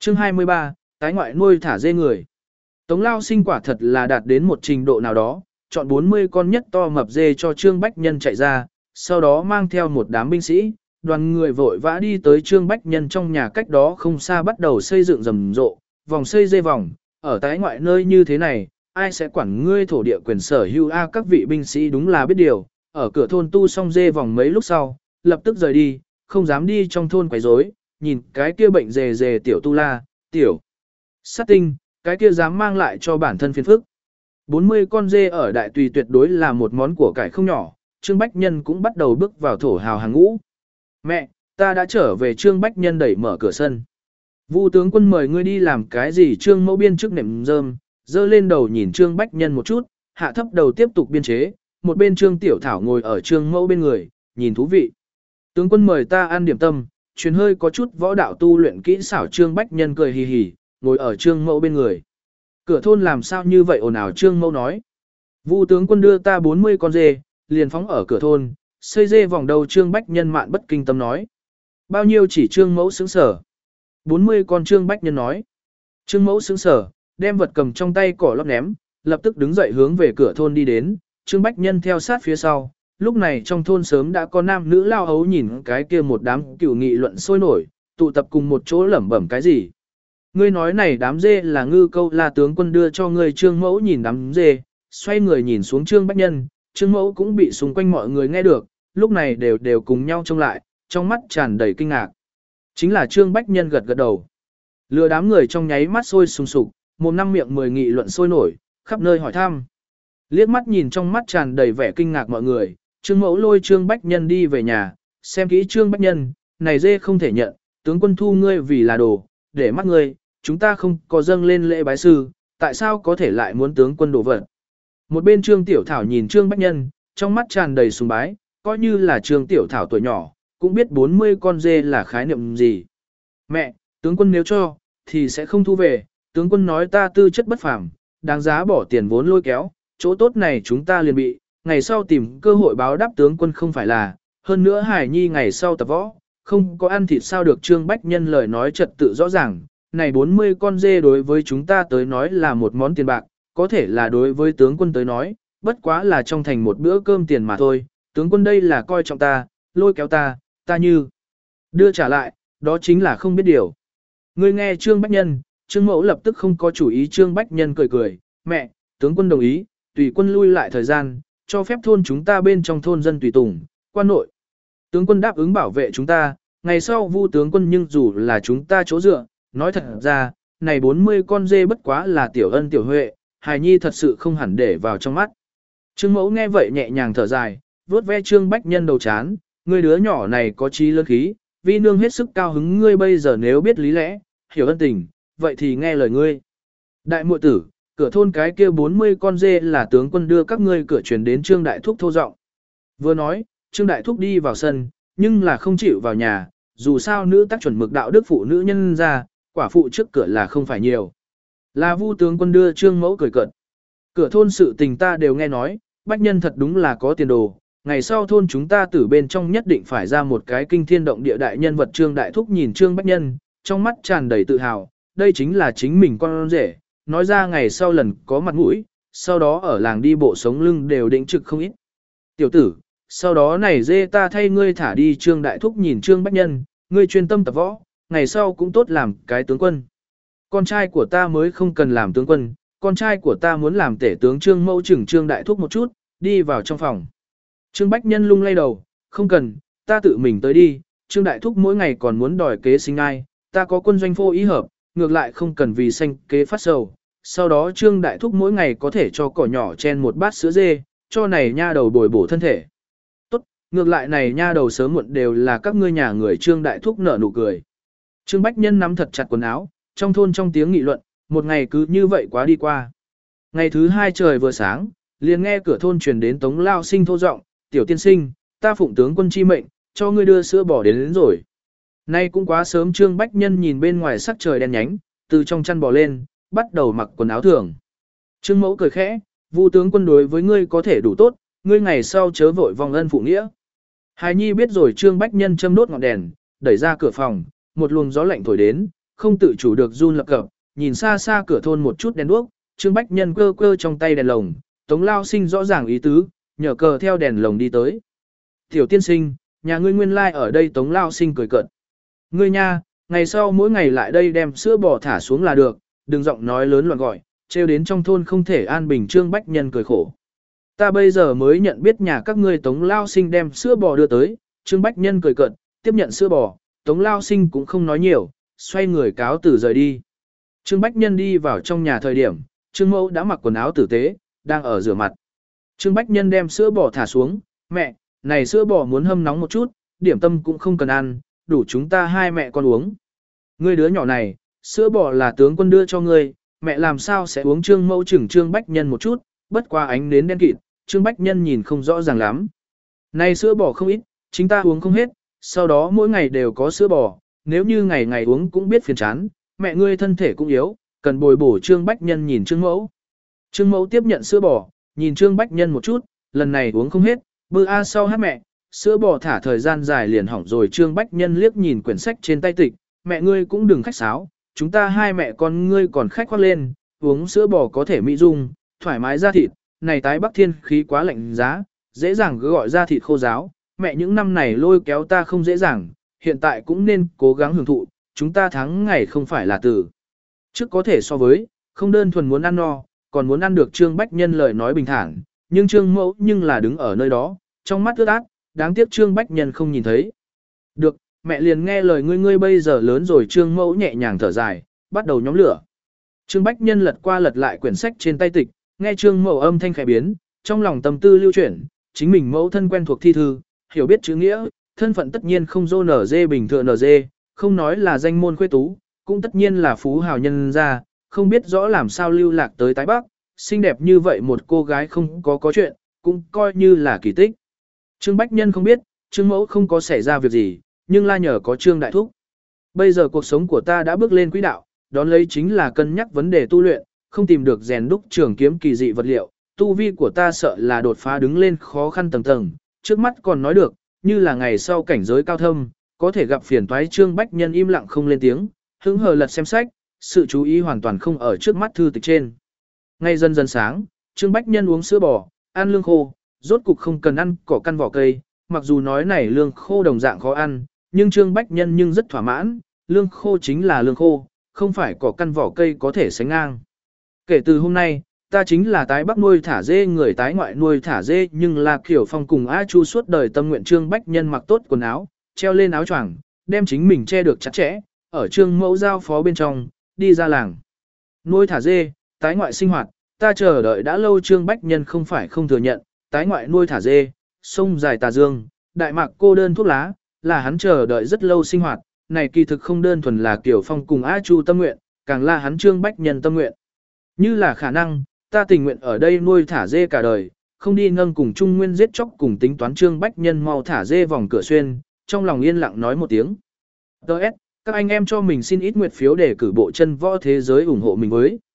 Chương 23, tái ngoại nuôi thả dê người. Tống Lao Sinh quả thật là đạt đến một trình độ nào đó, chọn 40 con nhất to mập dê cho Trương Bách Nhân chạy ra, sau đó mang theo một đám binh sĩ, đoàn người vội vã đi tới Trương Bách Nhân trong nhà cách đó không xa bắt đầu xây dựng rầm rộ, vòng xây dê vòng, ở tái ngoại nơi như thế này, ai sẽ quản ngươi thổ địa quyền sở hữu a các vị binh sĩ đúng là biết điều, ở cửa thôn tu xong dê vòng mấy lúc sau, lập tức rời đi, không dám đi trong thôn quấy rối, nhìn cái kia bệnh dề dề tiểu tu la, tiểu sát tinh, cái kia dám mang lại cho bản thân phiền phức. 40 con dê ở đại tùy tuyệt đối là một món của cải không nhỏ, Trương Bách Nhân cũng bắt đầu bước vào thổ hào hàng ngũ. Mẹ, ta đã trở về. Trương Bách Nhân đẩy mở cửa sân. Vu tướng quân mời ngươi đi làm cái gì? Trương Mẫu biên chức nệm rơm, dơ lên đầu nhìn Trương Bách Nhân một chút, hạ thấp đầu tiếp tục biên chế, một bên Trương Tiểu Thảo ngồi ở Trương Mẫu bên người, nhìn thú vị. Tướng quân mời ta ăn điểm tâm, truyền hơi có chút võ đạo tu luyện kỹ xảo. Trương Bách Nhân cười hì hì, ngồi ở Trương Mẫu bên người. Cửa thôn làm sao như vậy ồn ào? Trương Mẫu nói. Vu tướng quân đưa ta 40 con dê, liền phóng ở cửa thôn, xây dê vòng đầu. Trương Bách Nhân mạn bất kinh tâm nói. Bao nhiêu? Chỉ Trương Mẫu sững sở. 40 con. Trương Bách Nhân nói. Trương Mẫu sững sở, đem vật cầm trong tay cỏ lót ném, lập tức đứng dậy hướng về cửa thôn đi đến, Trương Bách Nhân theo sát phía sau. Lúc này trong thôn sớm đã có nam nữ lao ấu nhìn cái kia một đám cửu nghị luận sôi nổi, tụ tập cùng một chỗ lẩm bẩm cái gì. Ngươi nói này đám dê là ngư câu là tướng quân đưa cho ngươi. Trương Mẫu nhìn đám dê, xoay người nhìn xuống Trương Bách Nhân, Trương Mẫu cũng bị xung quanh mọi người nghe được, lúc này đều cùng nhau trông lại, trong mắt tràn đầy kinh ngạc. Chính là Trương Bách Nhân gật gật đầu. Lừa đám người trong nháy mắt sôi sùng sục, một năm miệng 10 nghị luận sôi nổi, khắp nơi hỏi thăm. Liếc mắt nhìn trong mắt tràn đầy vẻ kinh ngạc mọi người, Trương Mẫu lôi Trương Bách Nhân đi về nhà, xem kỹ Trương Bách Nhân, này dê không thể nhận, tướng quân thu ngươi vì là đồ, để mắt ngươi, chúng ta không có dâng lên lễ bái sư, tại sao có thể lại muốn tướng quân đổ vật. Một bên Trương Tiểu Thảo nhìn Trương Bách Nhân, trong mắt tràn đầy sùng bái, coi như là Trương Tiểu Thảo tuổi nhỏ, cũng biết 40 con dê là khái niệm gì. Mẹ, tướng quân nếu cho, thì sẽ không thu về, tướng quân nói ta tư chất bất phàm, đáng giá bỏ tiền vốn lôi kéo, chỗ tốt này chúng ta liền bị, ngày sau tìm cơ hội báo đáp tướng quân không phải là, hơn nữa Hải Nhi ngày sau tập võ, không có ăn thịt sao được. Trương Bách Nhân lời nói trật tự rõ ràng, này 40 con dê đối với chúng ta tới nói là một món tiền bạc, có thể là đối với tướng quân tới nói, bất quá là trong thành một bữa cơm tiền mà thôi, tướng quân đây là coi trọng ta, lôi kéo ta như đưa trả lại, đó chính là không biết điều. Ngươi nghe Trương Bách Nhân, Trương Mẫu lập tức không có chủ ý. Trương Bách Nhân cười cười, mẹ, tướng quân đồng ý, tùy quân lui lại thời gian, cho phép thôn chúng ta bên trong thôn dân tùy tùng, quan nội. Tướng quân đáp ứng bảo vệ chúng ta, ngày sau Vu tướng quân nhưng dù là chúng ta chỗ dựa, nói thật ra, này 40 con dê bất quá là tiểu ân tiểu huệ, Hài Nhi thật sự không hẳn để vào trong mắt. Trương Mẫu nghe vậy nhẹ nhàng thở dài, vuốt ve Trương Bách Nhân đầu chán, ngươi đứa nhỏ này có trí lớn khí, vi nương hết sức cao hứng ngươi bây giờ nếu biết lý lẽ, hiểu ân tình, vậy thì nghe lời ngươi. Đại muội tử, cửa thôn cái kia 40 con dê là tướng quân đưa các ngươi cửa truyền đến. Trương Đại Thúc thô giọng. Vừa nói, Trương Đại Thúc đi vào sân, nhưng là không chịu vào nhà, dù sao nữ tác chuẩn mực đạo đức phụ nữ nhân ra, quả phụ trước cửa là không phải nhiều. Là Vu tướng quân đưa. Trương Mẫu cười cợt. Cửa thôn sự tình ta đều nghe nói, Bách Nhân thật đúng là có tiền đồ, ngày sau thôn chúng ta từ bên trong nhất định phải ra một cái kinh thiên động địa đại nhân vật. Trương Đại Thúc nhìn Trương Bách Nhân, trong mắt tràn đầy tự hào, đây chính là chính mình con rể, nói ra ngày sau lần có mặt mũi, sau đó ở làng đi bộ sống lưng đều định trực không ít. Tiểu tử, sau đó này dê ta thay ngươi thả đi. Trương Đại Thúc nhìn Trương Bách Nhân, ngươi chuyên tâm tập võ, ngày sau cũng tốt làm cái tướng quân. Con trai của ta mới không cần làm tướng quân, con trai của ta muốn làm tể tướng. Trương Mẫu chừng Trương Đại Thúc một chút, đi vào trong phòng. Trương Bách Nhân lung lay đầu, không cần, ta tự mình tới đi. Trương Đại Thúc mỗi ngày còn muốn đòi kế sinh ai, ta có quân doanh phô ý hợp, ngược lại không cần vì sanh kế phát sầu. Sau đó Trương Đại Thúc mỗi ngày có thể cho cỏ nhỏ chen một bát sữa dê, cho này nha đầu bồi bổ thân thể. Tốt, ngược lại này nha đầu sớm muộn đều là các ngươi nhà người. Trương Đại Thúc nở nụ cười. Trương Bách Nhân nắm thật chặt quần áo, trong thôn trong tiếng nghị luận, một ngày cứ như vậy quá đi qua. Ngày thứ hai trời vừa sáng, liền nghe cửa thôn truyền đến Tống Lao Sinh thô giọng, tiểu tiên sinh, ta phụng tướng quân chi mệnh, cho ngươi đưa sữa bò đến rồi. Nay cũng quá sớm. Trương Bách Nhân nhìn bên ngoài sắc trời đen nhánh, từ trong chăn bò lên, bắt đầu mặc quần áo thường. Trương Mẫu cười khẽ, Vu tướng quân đối với ngươi có thể đủ tốt, ngươi ngày sau chớ vội vong ân phụ nghĩa. Hài Nhi biết rồi. Trương Bách Nhân châm đốt ngọn đèn, đẩy ra cửa phòng, một luồng gió lạnh thổi đến, không tự chủ được run lập cập, nhìn xa xa cửa thôn một chút đèn đuốc, Trương Bách Nhân cơ cơ trong tay đèn lồng, Tống Lao Sinh rõ ràng ý tứ, nhờ cờ theo đèn lồng đi tới. Tiểu tiên sinh, nhà ngươi nguyên lai ở đây. Tống Lao Sinh cười cợt. Ngươi nha, ngày sau mỗi ngày lại đây đem sữa bò thả xuống là được, đừng giọng nói lớn loạn gọi, trêu đến trong thôn không thể an bình. Trương Bách Nhân cười khổ. Ta bây giờ mới nhận biết nhà các ngươi. Tống Lao Sinh đem sữa bò đưa tới, Trương Bách Nhân cười cợt, tiếp nhận sữa bò, Tống Lao Sinh cũng không nói nhiều, xoay người cáo từ rời đi. Trương Bách Nhân đi vào trong nhà thời điểm, Trương Mẫu đã mặc quần áo tử tế, đang ở rửa mặt. Trương Bách Nhân đem sữa bò thả xuống, mẹ, này sữa bò muốn hâm nóng một chút, điểm tâm cũng không cần ăn, đủ chúng ta hai mẹ con uống. Ngươi đứa nhỏ này, sữa bò là tướng quân đưa cho ngươi, mẹ làm sao sẽ uống. Trương Mẫu chừng Trương Bách Nhân một chút, bất qua ánh nến đen kịt, Trương Bách Nhân nhìn không rõ ràng lắm. Này sữa bò không ít, chính ta uống không hết, sau đó mỗi ngày đều có sữa bò, nếu như ngày ngày uống cũng biết phiền chán, mẹ ngươi thân thể cũng yếu, cần bồi bổ. Trương Bách Nhân nhìn Trương Mẫu. Trương Mẫu tiếp nhận sữa bò, nhìn Trương Bách Nhân một chút, lần này uống không hết, bữa a sau hát mẹ, sữa bò thả thời gian dài liền hỏng rồi. Trương Bách Nhân liếc nhìn quyển sách trên tay tịch, mẹ ngươi cũng đừng khách sáo, chúng ta hai mẹ con ngươi còn khách khoác lên, uống sữa bò có thể mỹ dung, thoải mái da thịt, này tái bắc thiên khí quá lạnh giá, dễ dàng cứ gọi da thịt khô ráo, mẹ những năm này lôi kéo ta không dễ dàng, hiện tại cũng nên cố gắng hưởng thụ, chúng ta tháng ngày không phải là từ trước có thể so với, không đơn thuần muốn ăn no, còn muốn ăn được. Trương Bách Nhân lời nói bình thản, nhưng Trương Mẫu nhưng là đứng ở nơi đó, trong mắt ướt át, đáng tiếc Trương Bách Nhân không nhìn thấy. Được, mẹ liền nghe lời ngươi bây giờ lớn rồi. Trương Mẫu nhẹ nhàng thở dài, bắt đầu nhóm lửa. Trương Bách Nhân lật qua lật lại quyển sách trên tay tịch, nghe Trương Mẫu âm thanh khẽ biến, trong lòng tâm tư lưu chuyển, chính mình mẫu thân quen thuộc thi thư, hiểu biết chữ nghĩa, thân phận tất nhiên không dô nở dê bình thường nở dê, không nói là danh môn khuê tú, cũng tất nhiên là phú hào nhân gia, không biết rõ làm sao lưu lạc tới Tái Bắc, xinh đẹp như vậy một cô gái không có chuyện, cũng coi như là kỳ tích. Trương Bách Nhân không biết, Trương Mẫu không có xảy ra việc gì, nhưng la nhờ có Trương Đại Thúc. Bây giờ cuộc sống của ta đã bước lên quỹ đạo, đón lấy chính là cân nhắc vấn đề tu luyện, không tìm được rèn đúc trường kiếm kỳ dị vật liệu, tu vi của ta sợ là đột phá đứng lên khó khăn tầng tầng, trước mắt còn nói được, như là ngày sau cảnh giới cao thâm, có thể gặp phiền toái. Trương Bách Nhân im lặng không lên tiếng, hứng hờ lật xem sách, sự chú ý hoàn toàn không ở trước mắt thư tịch trên. Ngay dần dần sáng, Trương Bách Nhân uống sữa bò, ăn lương khô, rốt cục không cần ăn cỏ căn vỏ cây, mặc dù nói này lương khô đồng dạng khó ăn, nhưng Trương Bách Nhân nhưng rất thỏa mãn, lương khô chính là lương khô, không phải cỏ căn vỏ cây có thể sánh ngang. Kể từ hôm nay, ta chính là Tái Bắc nuôi thả dê người tái ngoại nuôi thả dê, nhưng là Kiểu Phong cùng A Chu suốt đời tâm nguyện. Trương Bách Nhân mặc tốt quần áo, treo lên áo choàng, đem chính mình che được chặt chẽ, ở Trương Mẫu giao phó bên trong, đi ra làng. Nuôi thả dê, tái ngoại sinh hoạt, ta chờ đợi đã lâu. Trương Bách Nhân không phải không thừa nhận, tái ngoại nuôi thả dê, sông dài tà dương, đại mạc cô đơn thuốc lá, là hắn chờ đợi rất lâu sinh hoạt, này kỳ thực không đơn thuần là Kiểu Phong cùng A Chu tâm nguyện, càng là hắn Trương Bách Nhân tâm nguyện. Như là khả năng, ta tình nguyện ở đây nuôi thả dê cả đời, không đi nâng cùng Trung Nguyên giết chóc cùng tính toán. Trương Bách Nhân mau thả dê vòng cửa xuyên, trong lòng yên lặng nói một tiếng. Đợt, các anh em cho mình xin ít nguyệt phiếu để cử bộ chân võ thế giới ủng hộ mình với.